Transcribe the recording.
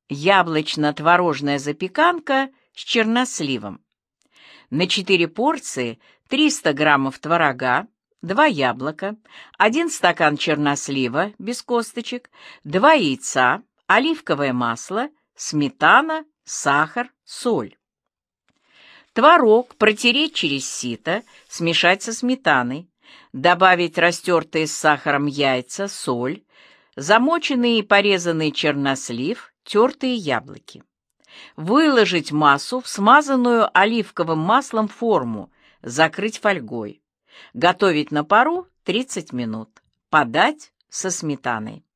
Яблочно-творожная запеканка с черносливом. На 4 порции 300 граммов творога, 2 яблока, 1 стакан чернослива без косточек, 2 яйца, оливковое масло, сметана, сахар, соль. Творог протереть через сито, смешать со сметаной, добавить растертые с сахаром яйца, соль, замоченный и порезанный чернослив, тертые яблоки. Выложить массу в смазанную оливковым маслом форму, закрыть фольгой. Готовить на пару 30 минут. Подать со сметаной.